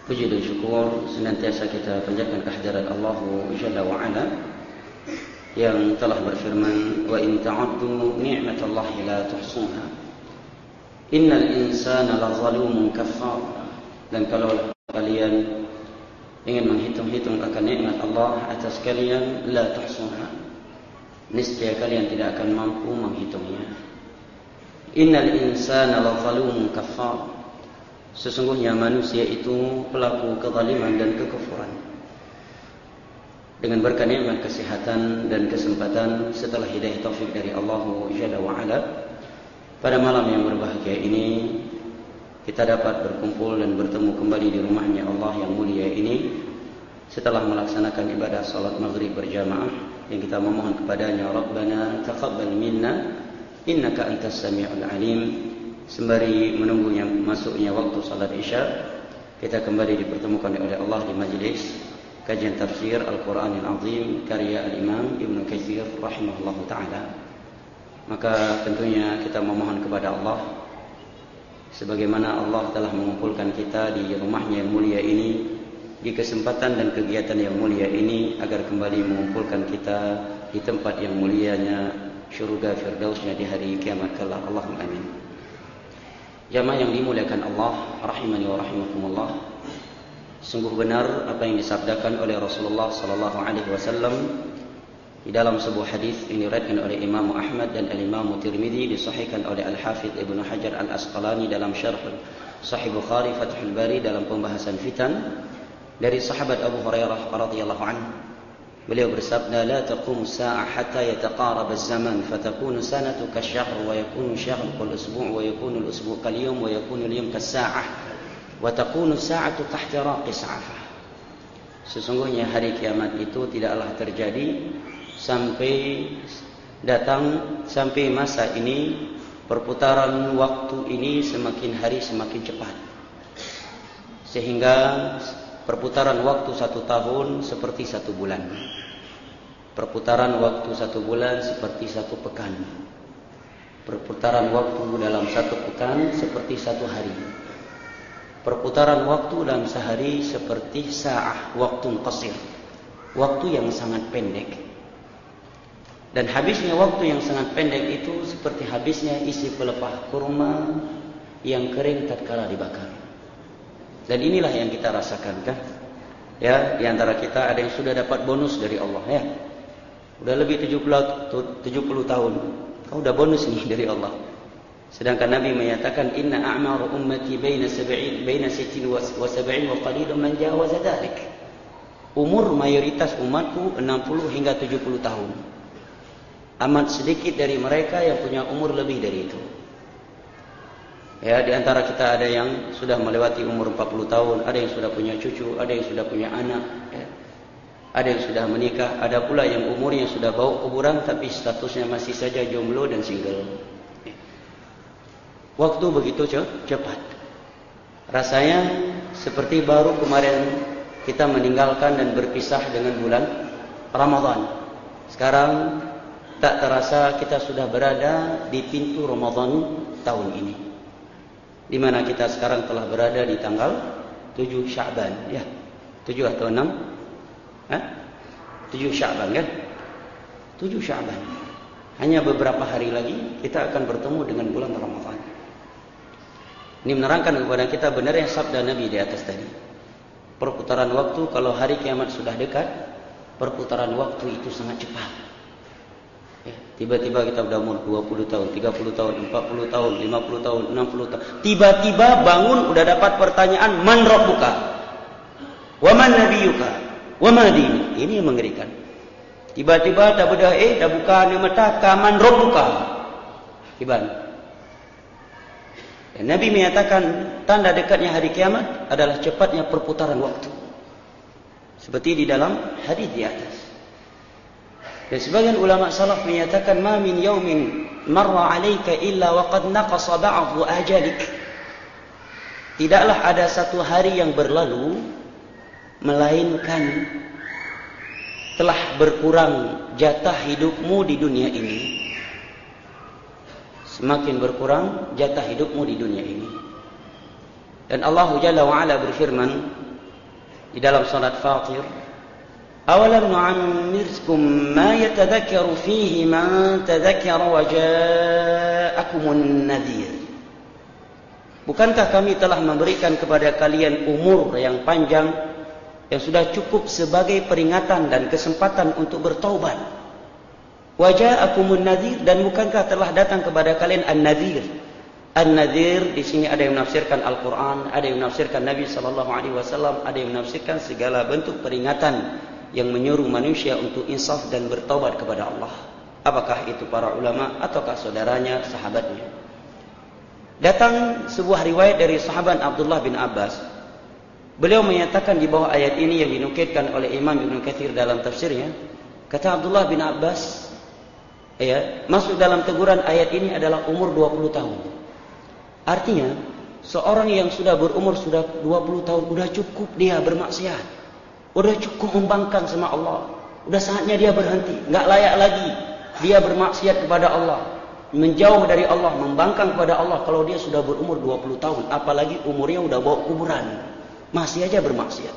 Puji dan syukur senantiasa kita panjatkan kehadirat Allah Jalla wa Ala yang telah berfirman, wa in ta'uddu ni'matallahi la tuhsuha innal insana lazalumun kafar. Dan kalau kalian ingin menghitung-hitung akan nikmat Allah atas kalian, la tuhsuha, niscaya kalian tidak akan mampu menghitungnya. Innal insana lazalumun kafar, sesungguhnya manusia itu pelaku kezaliman dan kekufuran. Dengan berkat nikmat kesehatan dan kesempatan setelah hidayah taufik dari Allah Jalla wa Ala, pada malam yang berbahagia ini kita dapat berkumpul dan bertemu kembali di rumahnya Allah yang mulia ini setelah melaksanakan ibadah salat maghrib berjamaah yang kita memohon kepadanya, Rabbana taqabbal minna innaka antas sami'ul alim. Sembari menunggunya masuknya waktu salat Isya, kita kembali dipertemukan oleh Allah di majlis kajian tafsir Al-Quranil Azim karya Al-Imam Ibnu Katsir rahimahullahu ta'ala. Maka tentunya kita memohon kepada Allah, sebagaimana Allah telah mengumpulkan kita di rumahnya yang mulia ini, di kesempatan dan kegiatan yang mulia ini, agar kembali mengumpulkan kita di tempat yang mulianya syurga firdausnya di hari kiamat kelak. Allahumma amin. Jamaah yang dimuliakan Allah rahimani wa rahimakumullah, sungguh benar apa yang disabdakan oleh Rasulullah sallallahu alaihi wasallam di dalam sebuah hadis yang diriwayatkan oleh Imam Ahmad dan Al-Imam Tirmidzi, disahihkan oleh Al-Hafidz Ibnu Hajar Al-Asqalani dalam syarh Sahih Bukhari Fathul Bari dalam pembahasan fitan, dari sahabat Abu Hurairah radhiyallahu anhu. Beliau bersabda, la taqumu as-saa'ah hatta yataqarab az-zaman fatakunu sanatu kasyahr wa yakunu syahru kal-usbu' wa yakunu al-usbu' kal-yawm wa yakunu al-yawm kas-saa'ah wa takunu as-saa'atu tahtiraqi sa'afah. Sesungguhnya hari kiamat itu tidaklah terjadi sampai masa ini, perputaran waktu ini semakin hari semakin cepat, sehingga perputaran waktu 1 tahun seperti 1 bulan. Perputaran waktu 1 bulan seperti 1 pekan. Perputaran waktu dalam 1 pekan seperti 1 hari. Perputaran waktu dalam sehari seperti sa'ah, waktu qasir, waktu yang sangat pendek. Dan habisnya waktu yang sangat pendek itu seperti habisnya isi pelepah kurma yang kering tatkala dibakar. Dan inilah yang kita rasakan, kan? Ya, di antara kita ada yang sudah dapat bonus dari Allah, ya. Udah lebih 70 tahun. Kau udah bonus nih dari Allah. Sedangkan Nabi menyatakan, inna a'maru ummati baina 60 wa 70 wa qalilun man jawaza dzalik. Umur mayoritas umatku 60 hingga 70 tahun. Amat sedikit dari mereka yang punya umur lebih dari itu. Ya, di antara kita ada yang sudah melewati umur 40 tahun, ada yang sudah punya cucu, ada yang sudah punya anak, ya. Ada yang sudah menikah, ada pula yang umurnya sudah bau kuburan tapi statusnya masih saja jomblo dan single. Ya. Waktu begitu cepat. Rasanya seperti baru kemarin kita meninggalkan dan berpisah dengan bulan Ramadan. Sekarang tak terasa kita sudah berada di pintu Ramadan tahun ini, di mana kita sekarang telah berada di tanggal 7 Sya'ban, ya. 7 atau 6? 7 Sya'ban, kan? 7 Sya'ban. Hanya beberapa hari lagi kita akan bertemu dengan bulan Ramadan. Ini menerangkan kepada kita benarnya sabda Nabi di atas tadi. Perputaran waktu, kalau hari kiamat sudah dekat, perputaran waktu itu sangat cepat. Ya, tiba-tiba kita udah umur 20 tahun, 30 tahun, 40 tahun, 50 tahun, 60 tahun. Tiba-tiba bangun udah dapat pertanyaan, man rabbuka? Wa man nabiyyuka? Wa ma dinuk? Ini yang mengerikan. Tiba-tiba dah bedah dah buka ni mata, man rabbuka? Tiba. Dan Nabi menyatakan tanda dekatnya hari kiamat adalah cepatnya perputaran waktu. Seperti di dalam hadis di atas. Dan sebagian ulama salaf menyatakan, ma min yaumin marra 'alaika illa wa qad naqasa ba'dhu ajalik. Tidaklah ada satu hari yang berlalu melainkan telah berkurang jatah hidupmu di dunia ini. Semakin berkurang jatah hidupmu di dunia ini. Dan Allah Jalla wa Ala berfirman di dalam salat Fatir, awalam nu'ammirkum ma yatadhakkaru fihi man tadhakkara wa ja'akumun nadhir. Bukankah kami telah memberikan kepada kalian umur yang panjang yang sudah cukup sebagai peringatan dan kesempatan untuk bertaubat. Wa ja'akumun nadhir, dan bukankah telah datang kepada kalian an-nadhir. An-nadhir di sini ada yang menafsirkan Al-Qur'an, ada yang menafsirkan Nabi sallallahu alaihi wasallam, ada yang menafsirkan segala bentuk peringatan yang menyuruh manusia untuk insaf dan bertaubat kepada Allah. Apakah itu para ulama ataukah saudaranya, sahabatnya? Datang sebuah riwayat dari sahabat Abdullah bin Abbas. Beliau menyatakan di bawah ayat ini yang dinukilkan oleh Imam Ibnu Katsir dalam tafsirnya, kata Abdullah bin Abbas, masuk dalam teguran ayat ini adalah umur 20 tahun. Artinya, seorang yang sudah berumur sudah 20 tahun sudah cukup dia bermaksiat. Sudah cukup membangkang sama Allah. Sudah saatnya dia berhenti, enggak layak lagi dia bermaksiat kepada Allah, menjauh dari Allah, membangkang kepada Allah kalau dia sudah berumur 20 tahun, apalagi umurnya sudah bawa kuburan. Masih aja bermaksiat.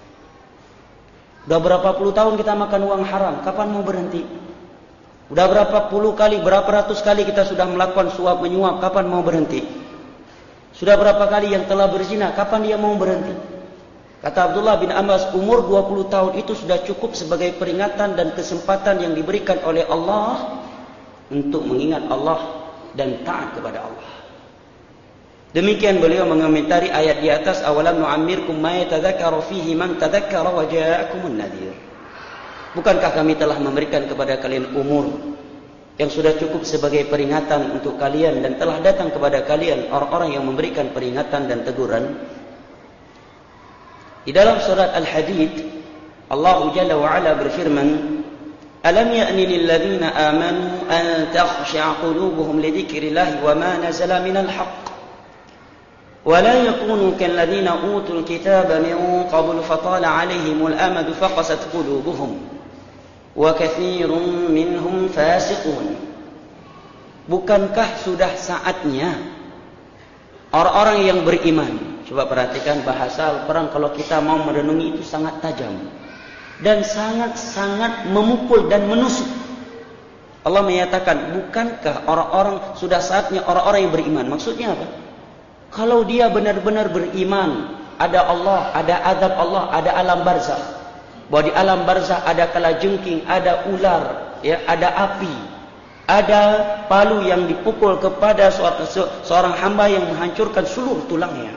Udah berapa puluh tahun kita makan uang haram, kapan mau berhenti? Udah berapa puluh kali, berapa ratus kali kita sudah melakukan suap menyuap, kapan mau berhenti? Sudah berapa kali yang telah berzina, kapan dia mau berhenti? Kata Abdullah bin Abbas, umur 20 tahun itu sudah cukup sebagai peringatan dan kesempatan yang diberikan oleh Allah untuk mengingat Allah dan taat kepada Allah. Demikian beliau mengomentari ayat di atas, awalam nu'ammirkum ma yatadhakkaru fihi man tadhakkara wa ja'akumun nadhir. Bukankah kami telah memberikan kepada kalian umur yang sudah cukup sebagai peringatan untuk kalian dan telah datang kepada kalian orang-orang yang memberikan peringatan dan teguran? Di dalam surat Al-Hadid, Allah Jalla wa Ala berfirman, alam ya'ni lil ladzina amanu an takhsha'a qulubuhum li dzikrillahi wa ma nazala minal haqq ولا يكونوا كالذين أوتوا الكتاب من قبل فطال عليهم الأمد فقست قلوبهم وكثير منهم فاسقون. Bukankah sudah saatnya orang-orang yang beriman, coba perhatikan bahasa Al-Quran kalau kita mau merenungi itu sangat tajam dan sangat-sangat memukul dan menusuk. Allah menyatakan, bukankah orang-orang sudah saatnya orang-orang yang beriman? Maksudnya apa? Kalau dia benar-benar beriman, ada Allah, ada azab Allah, ada alam barzakh. Bahwa di alam barzakh ada kalajengking, ada ular, ya, ada api, ada palu yang dipukul kepada seorang hamba yang menghancurkan seluruh tulangnya.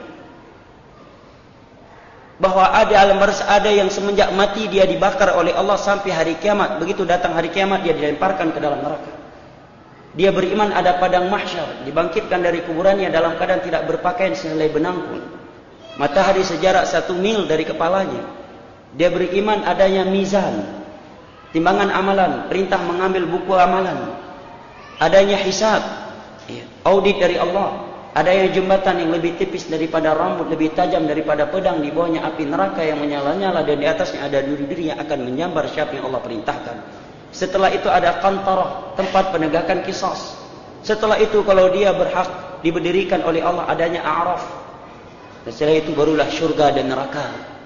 Bahwa ada alam barzakh, ada yang semenjak mati dia dibakar oleh Allah sampai hari kiamat. Begitu datang hari kiamat dia dilemparkan ke dalam neraka. Dia beriman ada padang mahsyar, dibangkitkan dari kuburannya dalam keadaan tidak berpakaian sehelai benang pun. Matahari sejarak 1 mil dari kepalanya. Dia beriman adanya mizan, timbangan amalan, perintah mengambil buku amalan. Adanya hisab, audit dari Allah. Adanya jembatan yang lebih tipis daripada rambut, lebih tajam daripada pedang, di bawahnya api neraka yang menyala-nyala, dan di atasnya ada duri-duri yang akan menyambar siapa yang Allah perintahkan. Setelah itu ada kantarah, tempat penegakan qisas. Setelah itu kalau dia berhak diberdirikan oleh Allah, adanya a'raf. Dan setelah itu barulah syurga dan neraka.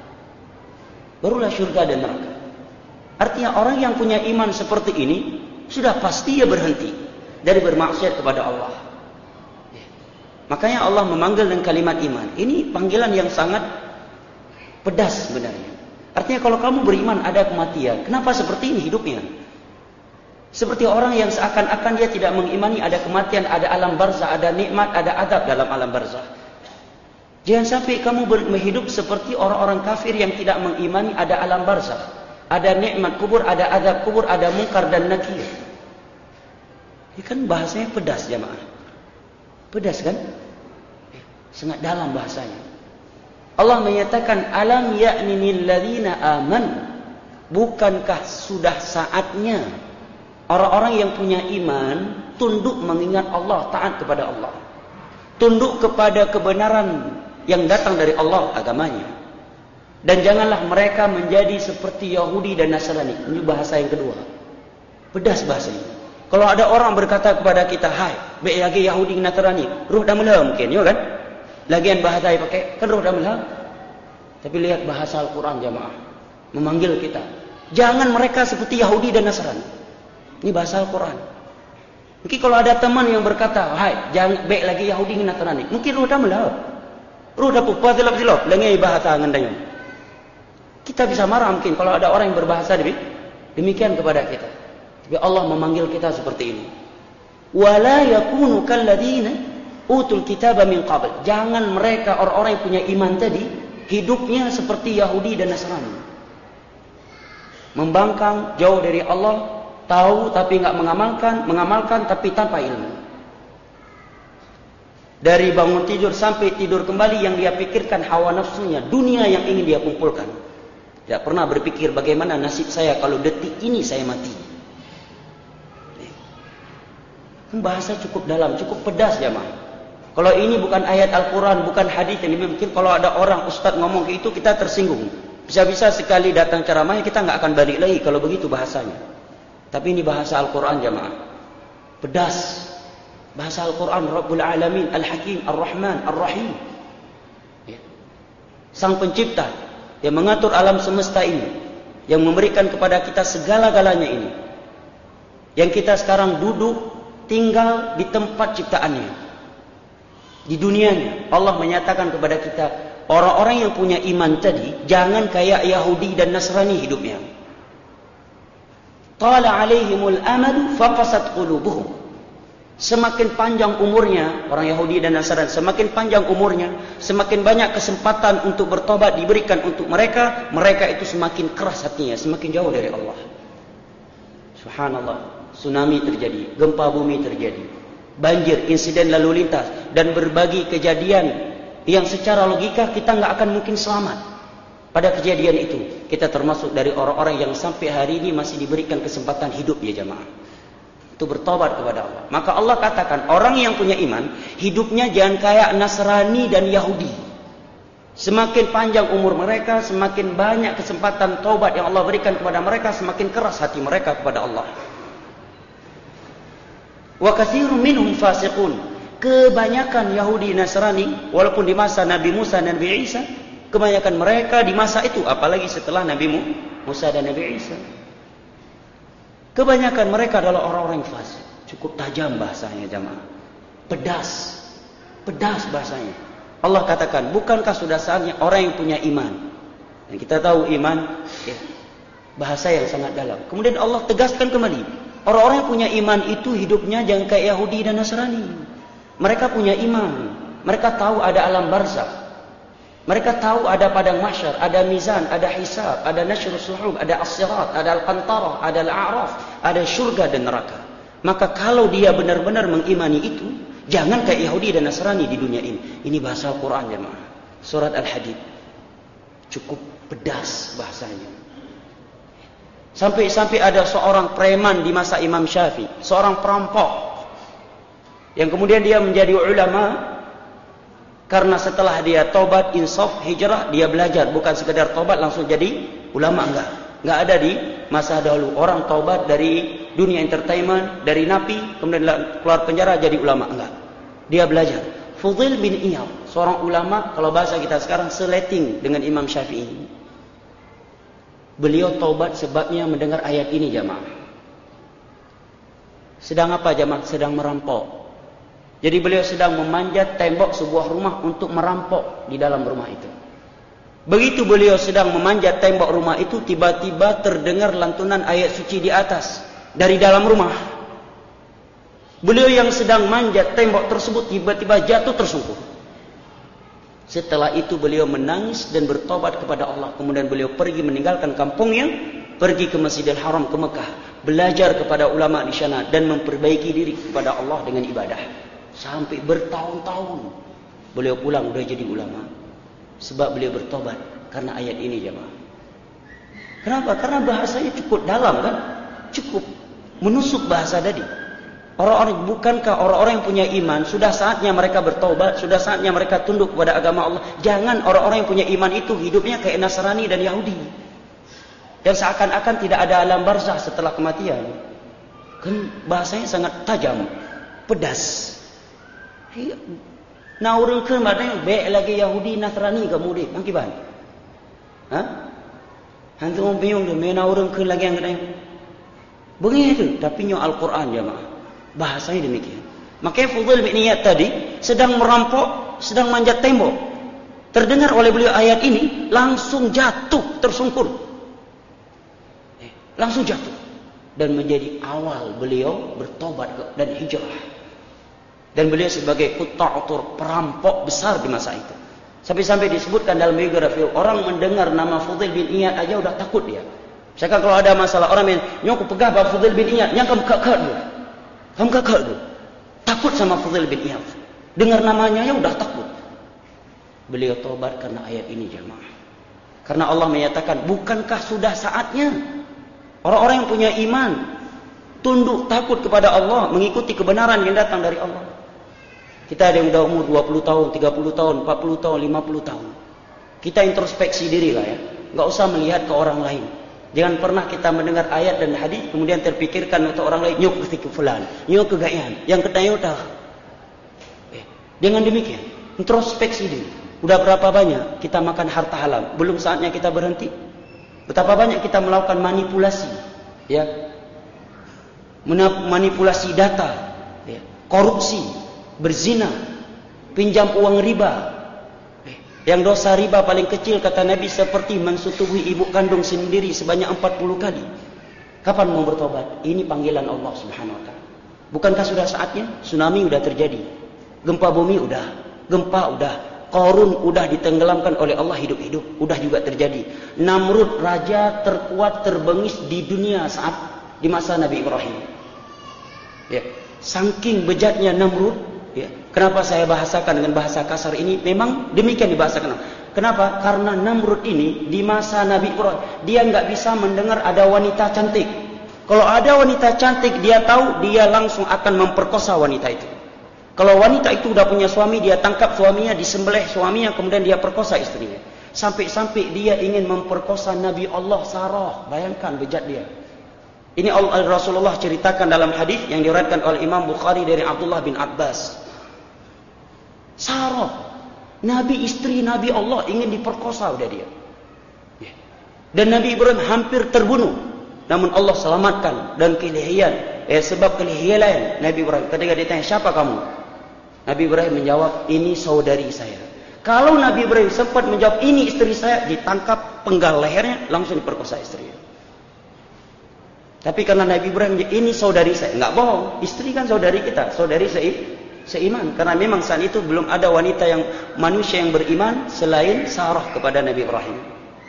Barulah syurga dan neraka. Artinya orang yang punya iman seperti ini sudah pasti dia berhenti dari bermaksiat kepada Allah. Makanya Allah memanggil dengan kalimat iman. Ini panggilan yang sangat pedas sebenarnya. Artinya kalau kamu beriman ada kematian, kenapa seperti ini hidupnya? Seperti orang yang seakan-akan dia tidak mengimani ada kematian, ada alam barzakh, ada nikmat, ada azab dalam alam barzakh. Jangan sampai kamu hidup seperti orang-orang kafir yang tidak mengimani ada alam barzakh, ada nikmat kubur, ada azab kubur, ada munkar dan nakir. Ini kan bahasanya pedas jamaah. Pedas kan? Sangat dalam bahasanya. Allah menyatakan, alam ya'ni lil ladzina amanu. Bukankah sudah saatnya orang-orang yang punya iman tunduk mengingat Allah, taat kepada Allah, tunduk kepada kebenaran yang datang dari Allah agamanya. Dan janganlah mereka menjadi seperti Yahudi dan Nasrani. Ini bahasa yang kedua. Pedas bahasa ini. Kalau ada orang berkata kepada kita, hai, baik lagi Yahudi dan Nasrani, ruh dah mula mungkin, ya kan? Lagian bahasa yang pakai, kan ruh dah mula. Tapi lihat bahasa Al-Quran jamaah. Memanggil kita. Jangan mereka seperti Yahudi dan Nasrani. Ini bahasa Al-Quran. Mungkin kalau ada teman yang berkata, hai, jangan baik lagi Yahudi dan Nasrani. Mungkin ruh dah melawat. Ruh dah pupas silap-silap. Lengai bahasa ngandayong. Kita bisa marah mungkin kalau ada orang yang berbahasa demikian kepada kita. Tapi Allah memanggil kita seperti ini. Wala yakunu kalladzina utul kitaba min qabl. Jangan mereka orang-orang yang punya iman tadi hidupnya seperti Yahudi dan Nasrani. Membangkang jauh dari Allah, tahu tapi enggak mengamalkan tapi tanpa ilmu. Dari bangun tidur sampai tidur kembali yang dia pikirkan hawa nafsunya, dunia yang ingin dia kumpulkan. Tidak pernah berpikir bagaimana nasib saya kalau detik ini saya mati. Bahasa cukup dalam, cukup pedas jemaah. Kalau ini bukan ayat Al-Quran, bukan hadis yang mungkin kalau ada orang ustaz ngomong ke itu kita tersinggung. Bisa-bisa sekali datang ceramahnya kita nggak akan balik lagi kalau begitu bahasanya. Tapi ini bahasa Al-Quran jemaah. Pedas. Bahasa Al-Quran Rabbul Alamin, Al-Hakim, Ar-Rahman, Ar-Rahim. Sang pencipta yang mengatur alam semesta ini, yang memberikan kepada kita segala-galanya ini, yang kita sekarang duduk tinggal di tempat ciptaannya, di dunianya. Allah menyatakan kepada kita, orang-orang yang punya iman tadi jangan kayak Yahudi dan Nasrani hidupnya. Tala alaihimul amadu faqasat qulubuhum. Semakin panjang umurnya orang Yahudi dan Nasrani, semakin panjang umurnya, semakin banyak kesempatan untuk bertobat diberikan untuk mereka, mereka itu semakin keras hatinya, semakin jauh dari Allah. Subhanallah, tsunami terjadi, gempa bumi terjadi, banjir, insiden lalu lintas, dan berbagai kejadian yang secara logika kita nggak akan mungkin selamat pada kejadian itu. Kita termasuk dari orang-orang yang sampai hari ini masih diberikan kesempatan hidup ya jamaah. Itu bertobat kepada Allah. Maka Allah katakan orang yang punya iman hidupnya jangan kayak Nasrani dan Yahudi. Semakin panjang umur mereka, semakin banyak kesempatan taubat yang Allah berikan kepada mereka, semakin keras hati mereka kepada Allah. Wa katsirun minhum fasiqun. Kebanyakan Yahudi Nasrani walaupun di masa Nabi Musa dan Nabi Isa, kebanyakan mereka di masa itu, apalagi setelah Nabi Musa dan Nabi Isa, kebanyakan mereka adalah orang-orang yang fasik. Cukup tajam bahasanya jamaah. Pedas. Pedas bahasanya. Allah katakan, bukankah sudah saatnya orang yang punya iman. Dan kita tahu iman bahasa yang sangat dalam. Kemudian Allah tegaskan kembali, orang-orang yang punya iman itu hidupnya jangan kayak Yahudi dan Nasrani. Mereka punya iman. Mereka tahu ada alam barzakh. Mereka tahu ada padang mahsyar, ada mizan, ada hisab, ada nasyrus suhub, ada as-sirat, ada al-qantarah, ada al-a'raf, ada syurga dan neraka. Maka kalau dia benar-benar mengimani itu, jangan kayak Yahudi dan Nasrani di dunia ini. Ini bahasa Al-Quran jemaah. Surat Al-Hadid. Cukup pedas bahasanya. Sampai ada seorang preman di masa Imam Syafi'i, seorang perampok, yang kemudian dia menjadi ulama. Karena setelah dia tobat, insaf, hijrah, dia belajar. Bukan sekedar tobat langsung jadi ulama, enggak ada di masa dahulu. Orang tobat dari dunia entertainment, dari napi, kemudian keluar penjara jadi ulama, enggak. Dia belajar. Fudail bin Iyad, seorang ulama, kalau bahasa kita sekarang seleting dengan Imam Syafi'i. Beliau tobat sebabnya mendengar ayat ini jamaah. Sedang apa jamaah? Sedang merampok. Jadi beliau sedang memanjat tembok sebuah rumah untuk merampok di dalam rumah itu. Begitu beliau sedang memanjat tembok rumah itu, tiba-tiba terdengar lantunan ayat suci di atas dari dalam rumah. Beliau yang sedang manjat tembok tersebut tiba-tiba jatuh tersungkur. Setelah itu beliau menangis dan bertobat kepada Allah. Kemudian beliau pergi meninggalkan kampungnya, pergi ke Masjidil Haram ke Mekah, belajar kepada ulama di sana dan memperbaiki diri kepada Allah dengan ibadah. Sampai bertahun-tahun beliau pulang sudah jadi ulama. Sebab beliau bertobat karena ayat ini jemaah. Kenapa? Karena bahasanya cukup dalam kan? Cukup menusuk bahasa tadi. Bukankah orang-orang yang punya iman sudah saatnya mereka bertobat, sudah saatnya mereka tunduk kepada agama Allah. Jangan orang-orang yang punya iman itu hidupnya kayak Nasrani dan Yahudi. Dan seakan-akan tidak ada alam barzakh setelah kematian. Kan bahasanya sangat tajam, pedas. Nah orang ke madang baik lagi Yahudi Nasrani kemudian, mangkiban. Hantu orang bingung dia, mena orang ke lagi yang kena. Begitu, tapi nyo Al-Quran jemaah. Bahasanya demikian. Makanya Fudail bin Iyad tadi sedang merampok, sedang manjat tembok. Terdengar oleh beliau ayat ini, langsung jatuh, tersungkur. Langsung jatuh. Dan menjadi awal beliau bertobat dan hijrah. Dan beliau sebagai kutta'atur, perampok besar di masa itu. Sampai-sampai disebutkan dalam biografi, orang mendengar nama Fudail bin Iyad aja udah takut dia. Misalkan kalau ada masalah orang yang nyok pegah bah Fudail bin Iyad, yang kamu kakak dulu. Kamu kakak dulu. Takut sama Fudail bin Iyad. Dengar namanya ya udah takut. Beliau tobat karena ayat ini jemaah. Karena Allah menyatakan, bukankah sudah saatnya orang-orang yang punya iman tunduk takut kepada Allah, mengikuti kebenaran yang datang dari Allah. Kita ada yang udah umur 20 tahun, 30 tahun, 40 tahun, 50 tahun. Kita introspeksi diri lah ya. Enggak usah melihat ke orang lain. Jangan pernah kita mendengar ayat dan hadis kemudian terpikirkan untuk orang lain, nyuk ke fulan, nyuk ke gaian, yang ketanya udah. Dengan demikian, introspeksi diri. Udah berapa banyak kita makan harta halal? Belum saatnya kita berhenti? Betapa banyak kita melakukan manipulasi, ya. Manipulasi data, ya. Korupsi, berzina, pinjam uang riba. Yang dosa riba paling kecil kata Nabi seperti mensutuhi ibu kandung sendiri sebanyak 40 kali. Kapan mau bertobat? Ini panggilan Allah Subhanahu wa taala. Bukankah sudah saatnya? Tsunami udah terjadi. Gempa bumi udah, gempa udah, Qarun udah ditenggelamkan oleh Allah hidup-hidup, udah juga terjadi. Namrud raja terkuat terbengis di dunia saat di masa Nabi Ibrahim. Ya, saking bejatnya Namrud, ya. Kenapa saya bahasakan dengan bahasa kasar ini? Memang demikian dibahasakan. Kenapa? Karena Namrud ini di masa Nabi Ibrahim, dia nggak bisa mendengar ada wanita cantik. Kalau ada wanita cantik, dia tahu dia langsung akan memperkosa wanita itu. Kalau wanita itu udah punya suami, dia tangkap suaminya, disembelih suaminya, kemudian dia perkosa istrinya. Sampai-sampai dia ingin memperkosa Nabi Allah Sarah. Bayangkan bejat dia. Ini Rasulullah ceritakan dalam hadis yang diriwayatkan oleh Imam Bukhari dari Abdullah bin Abbas. Sarah, Nabi istri Nabi Allah ingin diperkosa udah dia. Dan Nabi Ibrahim hampir terbunuh. Namun Allah selamatkan dan kelihian. Sebab kelihian Nabi Ibrahim. Ketika ditanya, siapa kamu? Nabi Ibrahim menjawab, ini saudari saya. Kalau Nabi Ibrahim sempat menjawab, ini istri saya, ditangkap penggal lehernya, langsung diperkosa istrinya. Tapi karena Nabi Ibrahim, ini saudari saya. Enggak bohong, istri kan saudari kita, saudari seiman. Karena memang saat itu belum ada wanita yang manusia yang beriman selain Sarah kepada Nabi Ibrahim.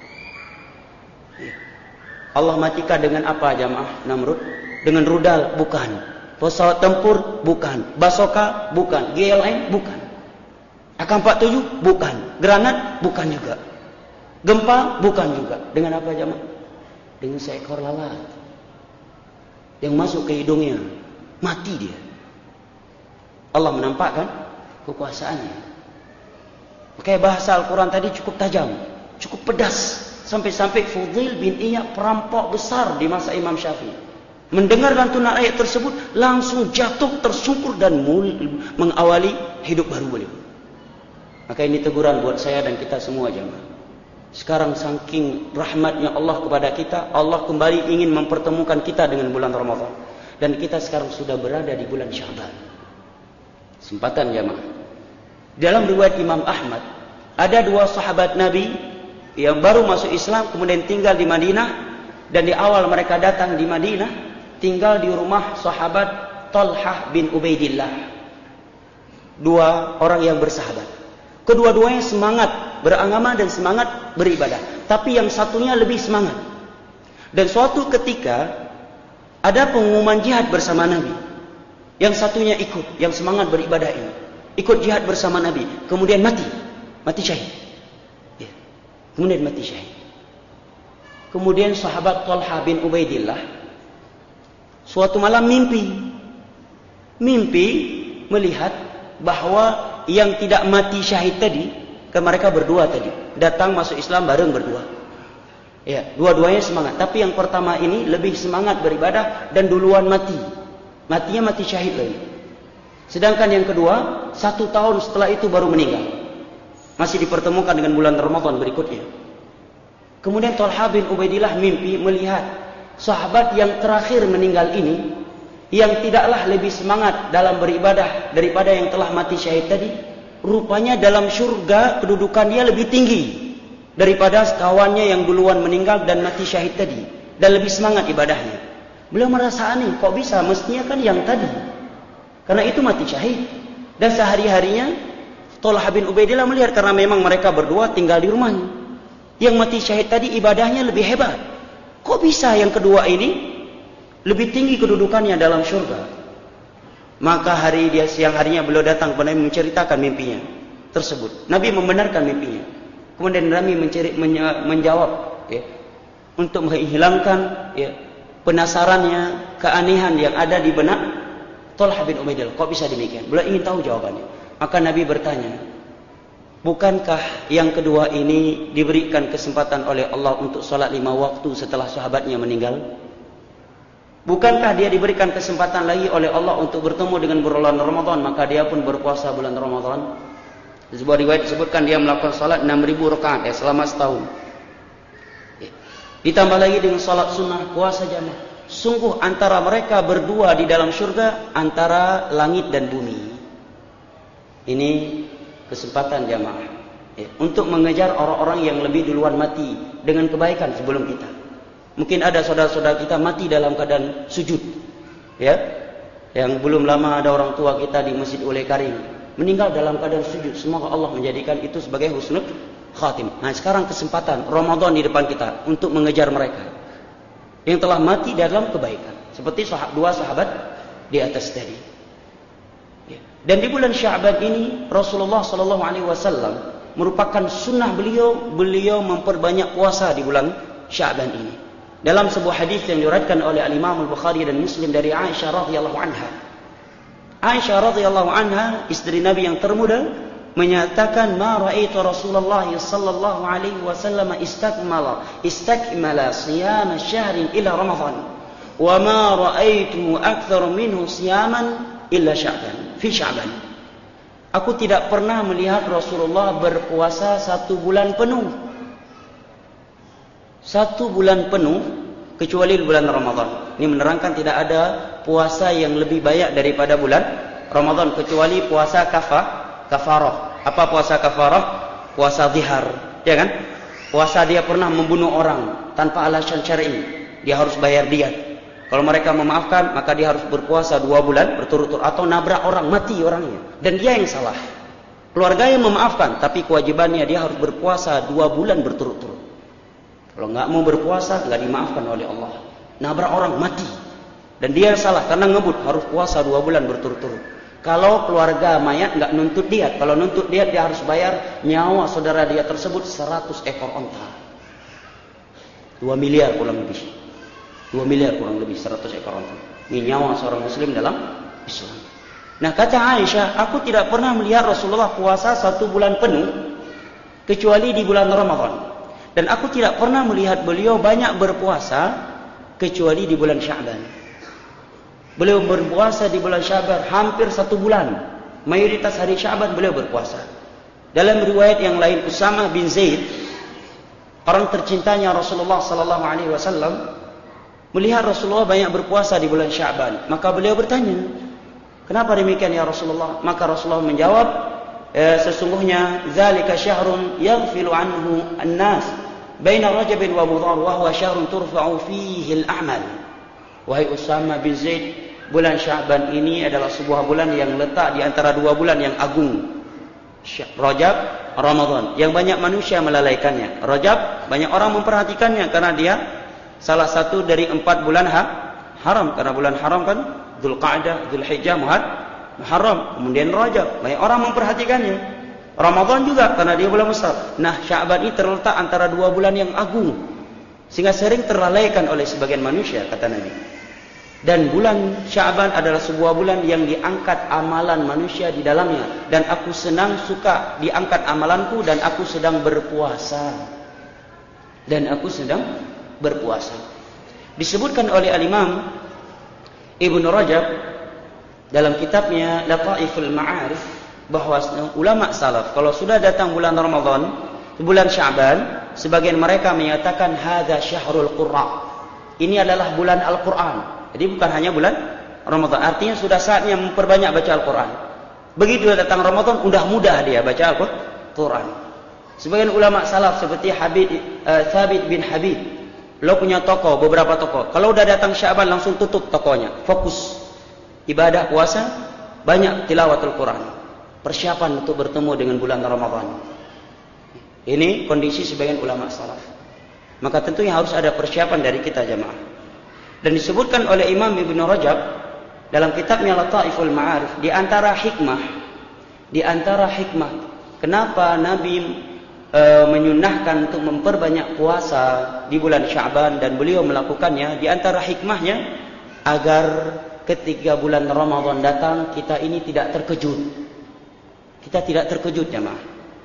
Allah matikan dengan apa jamaah Namrud? Dengan rudal? Bukan. Pesawat tempur? Bukan. Basoka? Bukan. GLN? Bukan. AK-47? Bukan. Granat? Bukan juga. Gempa? Bukan juga. Dengan apa jamaah? Dengan seekor lalat yang masuk ke hidungnya, mati dia. Allah menampakkan kekuasaannya. Makanya bahasa Al-Quran tadi cukup tajam, cukup pedas. Sampai-sampai Fudail bin Iyad perampok besar di masa Imam Syafi'i mendengar lantunan ayat tersebut, langsung jatuh tersungkur dan mengawali hidup baru beliau. Maka ini teguran buat saya dan kita semua jemaah. Sekarang saking rahmatnya Allah kepada kita, Allah kembali ingin mempertemukan kita dengan bulan Ramadan. Dan kita sekarang sudah berada di bulan Sya'ban. Kesempatan jemaah. Dalam riwayat Imam Ahmad, ada dua sahabat Nabi yang baru masuk Islam kemudian tinggal di Madinah, dan di awal mereka datang di Madinah tinggal di rumah sahabat Talhah bin Ubaidillah. Dua orang yang bersahabat. Kedua-duanya semangat beragama dan semangat beribadah, tapi yang satunya lebih semangat. Dan suatu ketika ada pengumuman jihad bersama Nabi. Yang satunya ikut, yang semangat beribadah ini ikut jihad bersama Nabi, kemudian mati syahid. Ya. Kemudian mati syahid. Kemudian sahabat Talha bin Ubaidillah suatu malam mimpi melihat bahwa yang tidak mati syahid tadi, ke mereka berdua tadi datang masuk Islam bareng berdua. Ya, dua-duanya semangat. Tapi yang pertama ini lebih semangat beribadah dan duluan mati. Matinya mati syahid lagi. Sedangkan yang kedua 1 tahun setelah itu baru meninggal. Masih dipertemukan dengan bulan Ramadan berikutnya. Kemudian Thalhah bin Ubaidillah mimpi melihat sahabat yang terakhir meninggal ini, yang tidaklah lebih semangat dalam beribadah daripada yang telah mati syahid tadi, rupanya dalam syurga kedudukan dia lebih tinggi daripada kawannya yang duluan meninggal dan mati syahid tadi, dan lebih semangat ibadahnya. Beliau merasa aneh, kok bisa? Mestinya kan yang tadi, karena itu mati syahid. Dan sehari-harinya Thalhah bin Ubaidillah melihat, karena memang mereka berdua tinggal di rumahnya, yang mati syahid tadi ibadahnya lebih hebat. Kok bisa yang kedua ini lebih tinggi kedudukannya dalam syurga? Maka siang harinya beliau datang kepada Nabi menceritakan mimpinya tersebut. Nabi membenarkan mimpinya. Kemudian Nabi menjawab, ya, untuk menghilangkan, ya, penasarannya, keanehan yang ada di benak Thalhah bin Ubaidillah. Kok bisa demikian? Beliau ingin tahu jawabannya. Maka Nabi bertanya, bukankah yang kedua ini diberikan kesempatan oleh Allah untuk sholat 5 waktu setelah sahabatnya meninggal? Bukankah dia diberikan kesempatan lagi oleh Allah untuk bertemu dengan bulan Ramadan, maka dia pun berpuasa bulan Ramadan? Di sebuah riwayat disebutkan dia melakukan salat 6.000 rakaat selama setahun. Ditambah lagi dengan salat sunnah, puasa jamaah. Sungguh antara mereka berdua di dalam syurga antara langit dan bumi. Ini kesempatan jamaah, ya, untuk mengejar orang-orang yang lebih duluan mati dengan kebaikan sebelum kita. Mungkin ada saudara-saudara kita mati dalam keadaan sujud, ya. Yang belum lama ada orang tua kita di Masjid Ulai Karim meninggal dalam keadaan sujud. Semoga Allah menjadikan itu sebagai husnul khatim. Nah, sekarang kesempatan Ramadan di depan kita untuk mengejar mereka yang telah mati dalam kebaikan, seperti dua sahabat di atas tadi. Ya. Dan di bulan Sya'ban ini Rasulullah SAW merupakan sunnah beliau memperbanyak puasa di bulan Sya'ban ini. Dalam sebuah hadis yang diriwayatkan oleh Al-Imam Al-Bukhari dan Muslim dari Aisyah radhiyallahu anha. Aisyah radhiyallahu anha, istri Nabi yang termuda, menyatakan, "Ma ra'aitu Rasulullah sallallahu alaihi wasallam istakmala siyam syahrin ila Ramadan, wa ma ra'aitu akthar minhu siyaman illa Sya'ban, fi Sya'ban." Aku tidak pernah melihat Rasulullah berpuasa 1 bulan penuh. 1 bulan penuh kecuali bulan Ramadan. Ini menerangkan tidak ada puasa yang lebih banyak daripada bulan Ramadan kecuali puasa kafarah. Apa puasa kafarah? Puasa zihar, ya kan? Puasa dia pernah membunuh orang tanpa alasan syar'i, dia harus bayar diat. Kalau mereka memaafkan, maka dia harus berpuasa 2 bulan berturut-turut, atau nabrak orang, mati orangnya, dan dia yang salah. Keluarga yang memaafkan, tapi kewajibannya dia harus berpuasa 2 bulan berturut-turut. Kalau nggak mau berpuasa, nggak dimaafkan oleh Allah. Nabrak orang, mati, dan dia salah karena ngebut, harus puasa 2 bulan berturut-turut. Kalau keluarga mayat nggak nuntut diat, kalau nuntut diat dia harus bayar nyawa saudara dia tersebut 100 ekor onta. 2 miliar kurang lebih. 2 miliar kurang lebih 100 ekor onta. Ini nyawa seorang muslim dalam Islam. Nah, kata Aisyah, aku tidak pernah melihat Rasulullah puasa 1 bulan penuh kecuali di bulan Ramadan. Dan aku tidak pernah melihat beliau banyak berpuasa kecuali di bulan Sya'ban. Beliau berpuasa di bulan Sya'ban hampir 1 bulan. Mayoritas hari Sya'ban beliau berpuasa. Dalam riwayat yang lain, Usamah bin Zaid, orang tercintanya Rasulullah SAW, melihat Rasulullah banyak berpuasa di bulan Sya'ban. Maka beliau bertanya, kenapa demikian ya Rasulullah? Maka Rasulullah menjawab, sesungguhnya zalika syahrun yaghfilu anhu an-nas baina Rajabin wa Mudhar wa huwa syahrun turfa'u fihi al-a'mal. Wahai Usamah bin Zaid, bulan Sya'ban ini adalah sebuah bulan yang letak di antara 2 bulan yang agung, Rajab, Ramadan, yang banyak manusia melalaikannya. Rajab banyak orang memperhatikannya karena dia salah satu dari 4 bulan haram, karena bulan haram kan Dzulqa'dah, Dzulhijjah, Muharram, kemudian Rajab, banyak orang memperhatikannya. Ramadan juga karena dia bulan besar. Nah, Sya'ban ini terletak antara 2 bulan yang agung, sehingga sering terlalaikan oleh sebagian manusia, kata Nabi. Dan bulan Sya'ban adalah sebuah bulan yang diangkat amalan manusia di dalamnya, dan aku senang suka diangkat amalanku, dan aku sedang berpuasa. Disebutkan oleh Al-Imam Ibn Rajab dalam kitabnya Lataiful Ma'arif bahwa ulama salaf kalau sudah datang bulan Ramadan, bulan Sya'ban, sebagian mereka menyatakan hadza syahrul qurra. Ini adalah bulan Al-Quran. Jadi bukan hanya bulan Ramadan. Artinya sudah saatnya memperbanyak baca Al-Quran. Begitu datang Ramadan, udah mudah dia baca Al-Quran. Sebagian ulama salaf seperti Thabit bin Habib, lo punya toko, beberapa toko. Kalau udah datang Syaban langsung tutup tokonya, fokus ibadah puasa, banyak tilawatul Quran. Persiapan untuk bertemu dengan bulan Ramadan. Ini kondisi sebagian ulama salaf. Maka tentunya harus ada persiapan dari kita jemaah. Dan disebutkan oleh Imam Ibn Rajab dalam kitabnya Lataiful Ma'arif, di antara hikmah kenapa Nabi menyunnahkan untuk memperbanyak puasa di bulan Sya'ban dan beliau melakukannya, di antara hikmahnya agar ketika bulan Ramadan datang kita ini tidak terkejut. Kita tidak terkejut jemaah.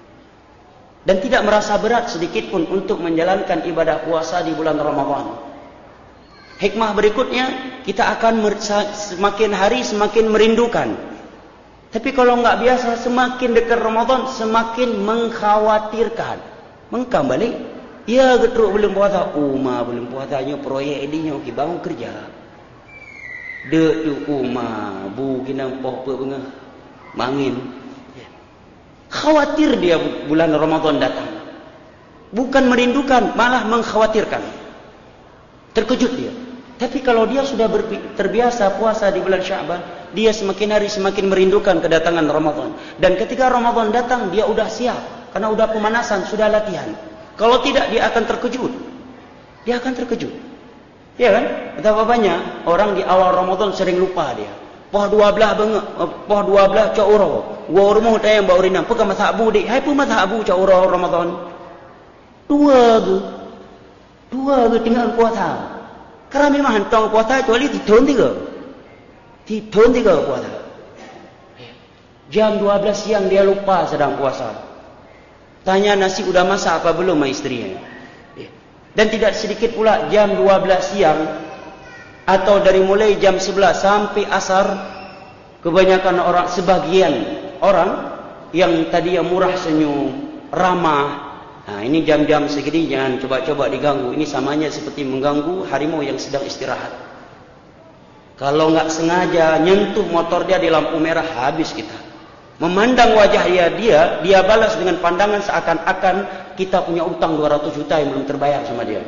Dan tidak merasa berat sedikit pun untuk menjalankan ibadah puasa di bulan Ramadan. Hikmah berikutnya, kita akan semakin hari semakin merindukan. Tapi kalau nggak biasa, semakin dekat Ramadan semakin mengkhawatirkan. Mengkam balik, ya getruk belum puasa, belum puasanya proyek ini nyoki bangun kerja. Dek tu bu kena poh pe mangin. Khawatir dia bulan Ramadan datang. Bukan merindukan, malah mengkhawatirkan. Terkejut dia. Tapi kalau dia sudah terbiasa puasa di bulan Sya'ban, dia semakin hari semakin merindukan kedatangan Ramadan. Dan ketika Ramadan datang, dia udah siap. Karena udah pemanasan, sudah latihan. Kalau tidak, dia akan terkejut. Dia akan terkejut. Ya kan? Betapa banyak orang di awal Ramadan sering lupa dia. Poh 12 banget, poh 12 cak uro. Gua rumah tayang bau rinam, pekan mazhabu dik. Hai pun mazhabu cak uro Ramadan. Dua ke tinggal puasa. Kerana memang hantang puasa kecuali tahun 3 puasa. Jam 12 siang dia lupa sedang puasa. Tanya nasi udah masak apa belum sama istrinya. Dan tidak sedikit pula jam 12 siang atau dari mulai jam 11 sampai asar, kebanyakan sebagian orang yang tadi yang murah senyum, ramah. Nah, ini jam-jam segini jangan coba-coba diganggu. Ini samanya seperti mengganggu harimau yang sedang istirahat. Kalau nggak sengaja nyentuh motor dia di lampu merah, habis kita. Memandang wajah dia balas dengan pandangan seakan-akan kita punya utang 200 juta yang belum terbayar sama dia.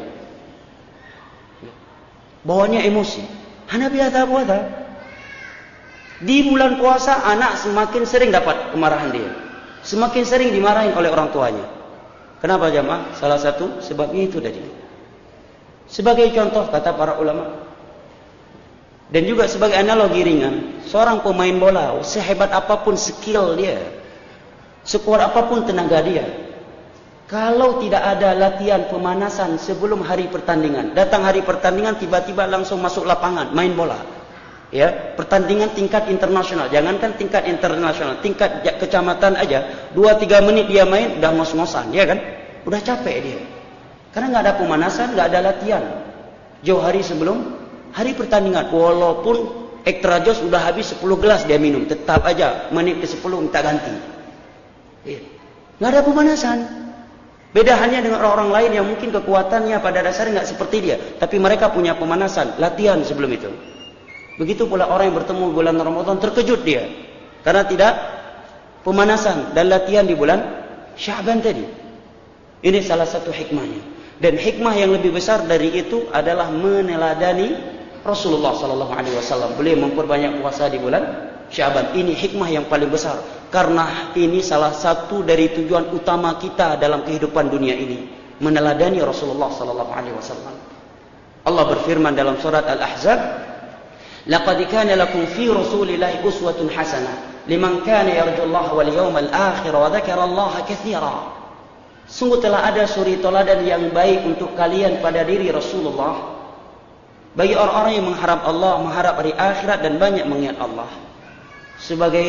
Bawanya emosi. Hana biasa puasa. Di bulan puasa anak semakin sering dapat kemarahan dia. Semakin sering dimarahin oleh orang tuanya. Kenapa jamaah? Salah satu sebabnya itu tadi. Sebagai contoh kata para ulama. Dan juga sebagai analogi ringan. Seorang pemain bola, sehebat apapun skill dia. Sekuat apapun tenaga dia. Kalau tidak ada latihan pemanasan sebelum hari pertandingan, datang hari pertandingan tiba-tiba langsung masuk lapangan main bola. Ya, pertandingan tingkat internasional, jangankan tingkat internasional, tingkat kecamatan aja, 2-3 menit dia main udah ngos-ngosan, ya kan? Udah capek dia. Karena nggak ada pemanasan, nggak ada latihan. Jauh hari sebelum hari pertandingan, walaupun extra jos udah habis 10 gelas dia minum, tetap aja menit ke-10 minta ganti. Nggak ada pemanasan. Beda hanya dengan orang-orang lain yang mungkin kekuatannya pada dasarnya nggak seperti dia, tapi mereka punya pemanasan, latihan sebelum itu. Begitu pula orang yang bertemu bulan Ramadan terkejut dia karena tidak pemanasan dan latihan di bulan Sya'ban tadi. Ini salah satu hikmahnya. Dan hikmah yang lebih besar dari itu adalah meneladani Rasulullah sallallahu alaihi wasallam. Beliau memperbanyak puasa di bulan Sya'ban. Ini hikmah yang paling besar karena ini salah satu dari tujuan utama kita dalam kehidupan dunia ini, meneladani Rasulullah sallallahu alaihi wasallam. Allah berfirman dalam surat Al-Ahzab, "Laqad kana lakum fi Rasulillahi uswatun hasanah liman kana yarjullaha wal yawmal akhir wa dzakara Allaha katsira." Sungguh telah ada suri teladan yang baik untuk kalian pada diri Rasulullah bagi orang-orang yang mengharap Allah, mengharap hari akhirat dan banyak mengingat Allah. Sebagai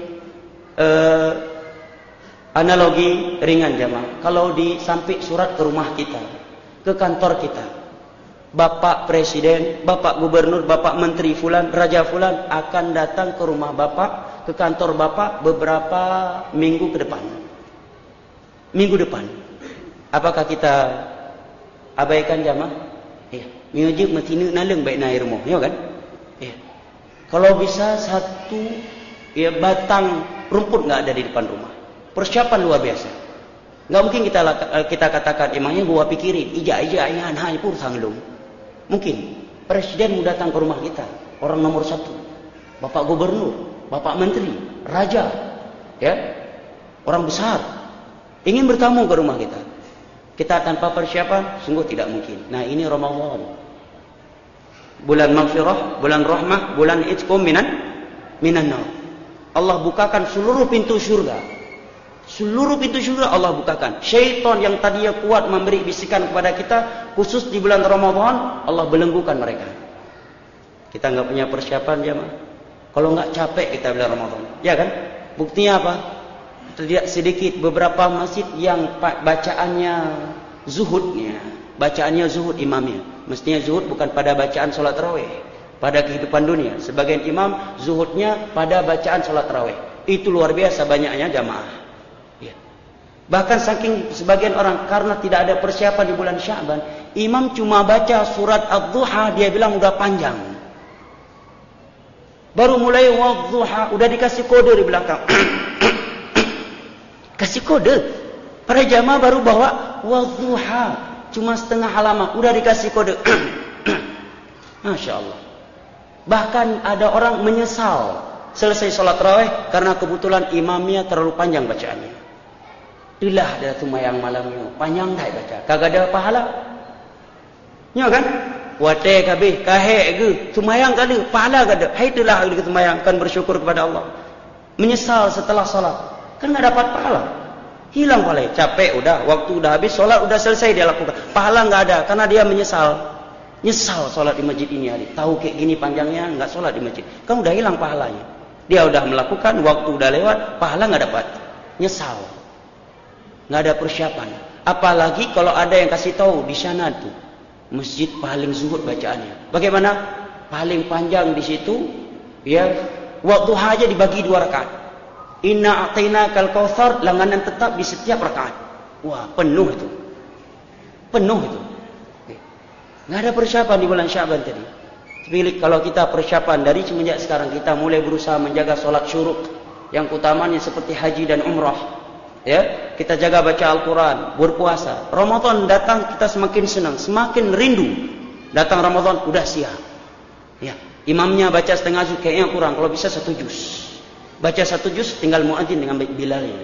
analogi ringan jamaah, kalau disampik surat ke rumah kita, ke kantor kita, Bapak Presiden, Bapak Gubernur, Bapak Menteri Fulan, Raja Fulan akan datang ke rumah Bapak, ke kantor Bapak beberapa minggu ke depan. Minggu depan. Apakah kita abaikan jamaah? Ya. Miujib matinu naleng baik na irmo, ya kan? Ya. Kalau bisa satu ya batang rumput nggak ada di depan rumah. Persiapan luar biasa. Nggak mungkin kita katakan emangnya gua pikirin ija ayan hai pur sanglung. Mungkin presiden mau datang ke rumah kita, orang nomor 1, bapak gubernur, bapak menteri, raja, ya, orang besar ingin bertamu ke rumah kita. Kita tanpa persiapan sungguh tidak mungkin. Nah, ini Ramadan, bulan maghfirah, bulan rahmah, bulan itqum minan nar. Allah bukakan seluruh pintu surga. Seluruh pintu surga Allah bukakan. Syaitan yang tadinya kuat memberi bisikan kepada kita, khusus di bulan Ramadan, Allah belenggukan mereka. Kita nggak punya persiapan jemaah. Kalau nggak capek kita bulan Ramadan, ya kan? Buktinya apa? Tidak sedikit beberapa masjid yang bacaannya zuhudnya, bacaannya zuhud imamnya. Mestinya zuhud bukan pada bacaan sholat tarawih, pada kehidupan dunia. Sebagian imam zuhudnya pada bacaan sholat tarawih. Itu luar biasa banyaknya jamaah. Bahkan saking sebagian orang karena tidak ada persiapan di bulan Sya'ban, imam cuma baca surat Ad-Duha dia bilang udah panjang. Baru mulai Wad-Duha udah dikasih kode di belakang. Kasih kode. Para jamaah baru bawa Wad-Duha cuma setengah halaman udah dikasih kode. Masya Allah. Bahkan ada orang menyesal selesai sholat tarawih karena kebetulan imamnya terlalu panjang bacaannya. Itulah ada tumayang malamnya panjang dah baca, kagak ada pahala. Ya kan? Wate kabeh kahe ge tumayang kada pahala kada. Hai itulah kita tumayang kan bersyukur kepada Allah. Menyesal setelah salat kan enggak dapat pahala. Hilang pahala, capek udah, waktu udah habis, salat udah selesai dia lakukan. Pahala enggak ada karena dia menyesal. Nyesal salat di masjid ini hari. Tahu kayak gini panjangnya enggak salat di masjid. Kan udah hilang pahalanya. Dia udah melakukan, waktu udah lewat, pahala enggak dapat. Nyesal. Nggak ada persiapan. Apalagi kalau ada yang kasih tahu di sana tuh masjid paling zuhud bacaannya. Bagaimana? Paling panjang di situ, ya waktu aja dibagi 2 rakaat. Inna a'tainakal kautsar langganan tetap di setiap rakaat. Wah, penuh itu. Penuh itu. Nggak ada persiapan di bulan Sya'ban tadi. Tapi kalau kita persiapan dari semenjak sekarang kita mulai berusaha menjaga sholat syuruk yang utamanya seperti haji dan umrah. Ya, kita jaga baca Al-Quran, berpuasa. Ramadan datang kita semakin senang, semakin rindu. Datang Ramadan udah siap. Ya, imamnya baca setengah juz kayaknya kurang, kalau bisa 1 juz. Baca 1 juz tinggal muadzin dengan Bilal ya.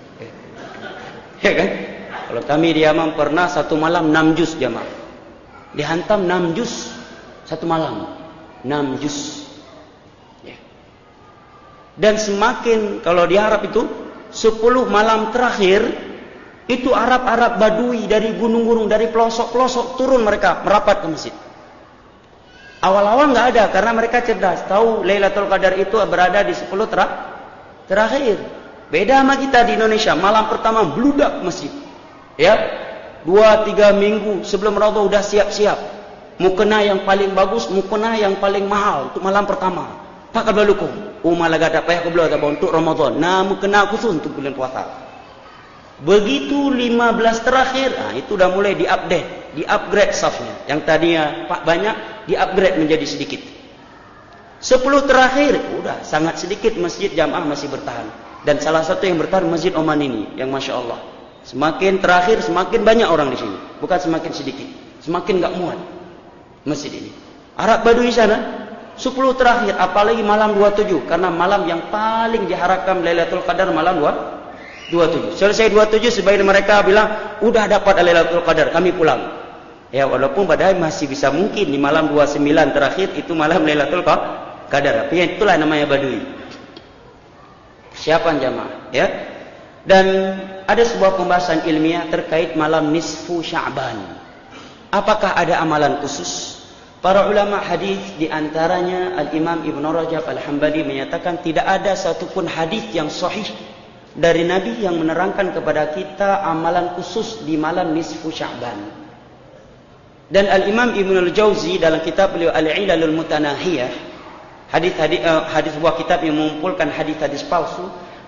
Ya kan? Kalau kami di Yaman pernah 1 malam 6 juz jamaah. Dihantam 6 juz 1 malam. 6 juz. Ya. Dan semakin kalau di Arab itu 10 malam terakhir itu Arab-Arab Badui dari gunung-gunung, dari pelosok-pelosok turun mereka merapat ke masjid. Awal-awal nggak ada karena mereka cerdas, tahu Lailatul Qadar itu berada di 10 terakhir. Beda sama kita di Indonesia, malam pertama bludak masjid. Ya, 2-3 minggu sebelum Ramadan udah siap-siap. Mukena yang paling bagus, mukena yang paling mahal untuk malam pertama. Pak kabalukum. Malaga dapat aku belum untuk Ramadan. Nah, mukena khusus untuk bulan puasa. Begitu 15 terakhir, itu udah mulai diupdate, di-upgrade safnya. Yang tadinya Pak banyak, di-upgrade menjadi sedikit. 10 terakhir, udah sangat sedikit masjid jamaah masih bertahan. Dan salah satu yang bertahan Masjid Oman ini, yang Masya Allah. Semakin terakhir, semakin banyak orang di sini. Bukan semakin sedikit. Semakin gak muat masjid ini. Arab Badui sana, 10 terakhir, apalagi malam 27. Karena malam yang paling diharapkan Lailatul Qadar malam 27. Selesai 27, sebagian mereka bilang, udah dapat Lailatul Qadar, kami pulang. Ya, walaupun padahal masih bisa mungkin di malam 29 terakhir, itu malam Lailatul Qadar. Tapi itulah namanya Badui. Persiapan jamaah. Ya. Dan ada sebuah pembahasan ilmiah terkait malam nisfu Sya'ban. Apakah ada amalan khusus? Para ulama hadis di antaranya Al-Imam Ibn Rajab Al-Hambali menyatakan tidak ada satupun hadis yang sahih dari Nabi yang menerangkan kepada kita amalan khusus di malam nisfu Sya'ban. Dan Al-Imam Ibn Al-Jauzi dalam kitab beliau Al-Ilalul Mutanahiyah, hadis sebuah kitab yang mengumpulkan hadis-hadis palsu,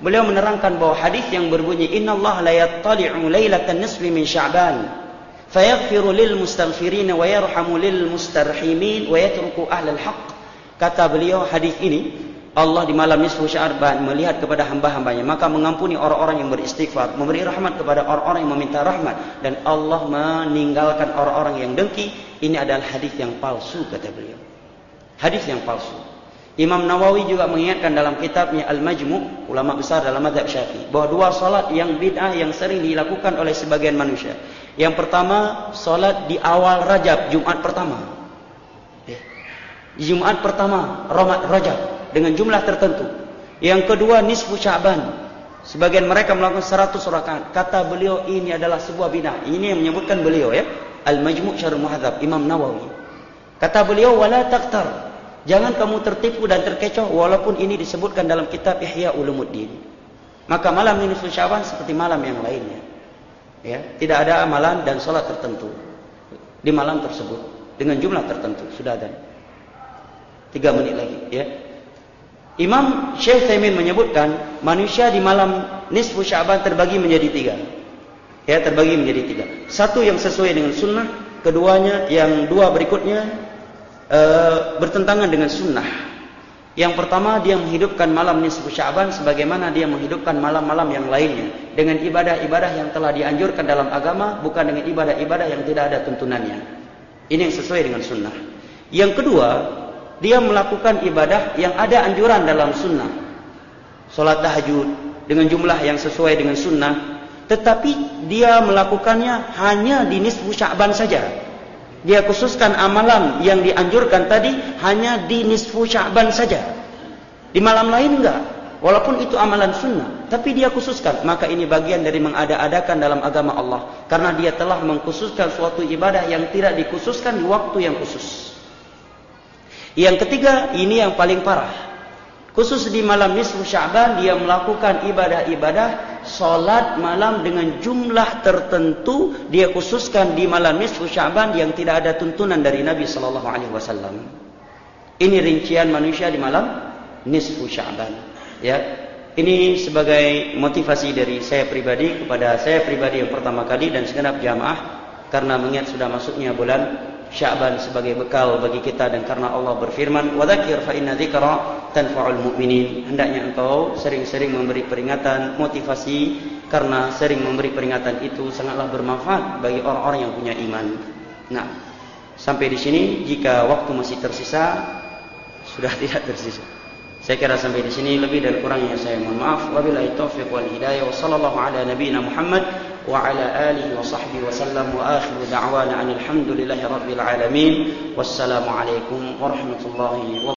beliau menerangkan bahwa hadis yang berbunyi innallaha la yattali'u lailatan nisfi min sya'ban fayaghfiru lil mustaghfirin wa yarhamu lil mustarhimin wa yatruku ahlal haqq. Kata beliau, hadis ini, Allah di malam nisfu Sya'ban melihat kepada hamba-hambanya, maka mengampuni orang-orang yang beristighfar, memberi rahmat kepada orang-orang yang meminta rahmat, dan Allah meninggalkan orang-orang yang dengki. Ini adalah hadis yang palsu, kata beliau. Hadis yang palsu. Imam Nawawi juga mengingatkan dalam kitabnya Al-Majmu', ulama besar dalam mazhab Syafi'i, bahwa dua salat yang bid'ah yang sering dilakukan oleh sebagian manusia. Yang pertama, salat di awal Rajab, Jumat pertama. Di Jumat pertama Rajab dengan jumlah tertentu. Yang kedua, nisfu Sya'ban. Sebagian mereka melakukan 100 rakaat. Kata beliau, ini adalah sebuah bid'ah. Ini yang menyebutkan beliau, ya, Al-Majmu' Syarh Muhadzab, Imam Nawawi. Kata beliau, wala taqtar. Jangan kamu tertipu dan terkecoh, walaupun ini disebutkan dalam kitab Ihya Ulumuddin. Maka malam nisfu Sya'ban seperti malam yang lainnya. Ya, tidak ada amalan dan salat tertentu di malam tersebut dengan jumlah tertentu. Sudah ada 3 menit lagi, ya. Imam Syekh Taimin menyebutkan manusia di malam nisfu Sya'ban terbagi menjadi 3. Ya, terbagi menjadi 3. Satu yang sesuai dengan sunnah, keduanya, yang dua berikutnya bertentangan dengan sunnah. Yang pertama, dia menghidupkan malam nisfu Sya'ban sebagaimana dia menghidupkan malam-malam yang lainnya, dengan ibadah-ibadah yang telah dianjurkan dalam agama, bukan dengan ibadah-ibadah yang tidak ada tuntunannya. Ini yang sesuai dengan sunnah. Yang kedua, dia melakukan ibadah yang ada anjuran dalam sunnah. Solat tahajud dengan jumlah yang sesuai dengan sunnah, tetapi dia melakukannya hanya di nisfu Sya'ban saja. Dia khususkan amalan yang dianjurkan tadi hanya di nisfu Sya'ban saja. Di malam lain enggak. Walaupun itu amalan sunnah, tapi dia khususkan. Maka ini bagian dari mengada-adakan dalam agama Allah, karena dia telah mengkhususkan suatu ibadah yang tidak dikhususkan di waktu yang khusus. Yang ketiga, ini yang paling parah. Khusus di malam nisfu Sya'ban, dia melakukan ibadah-ibadah solat malam dengan jumlah tertentu. Dia khususkan di malam nisfu Sya'ban yang tidak ada tuntunan dari Nabi SAW. Ini rincian manusia di malam nisfu Sya'ban. Ya, ini sebagai motivasi dari saya pribadi kepada saya pribadi yang pertama kali dan segenap jamaah, karena mengingat sudah masuknya bulan Sya'ban sebagai bekal bagi kita, dan karena Allah berfirman, "Wa dzakir fa inna dzikra tanfa'ul mu'minin." Hendaknya engkau sering-sering memberi peringatan, motivasi, karena sering memberi peringatan itu sangatlah bermanfaat bagi orang-orang yang punya iman. Nah, sampai di sini. Jika waktu masih tersisa, sudah tidak tersisa. Saya kira sampai di sini, lebih dan kurangnya saya mohon maaf. Wabillahi taufiq wal hidayah. Wa sallallahu ala nabiyyina Muhammad wa ala alihi wa sahbihi wa sallam, wa akhiru da'wana alhamdulillahi rabbil alamin. Wassalamu alaikum warahmatullahi wabarakatuh.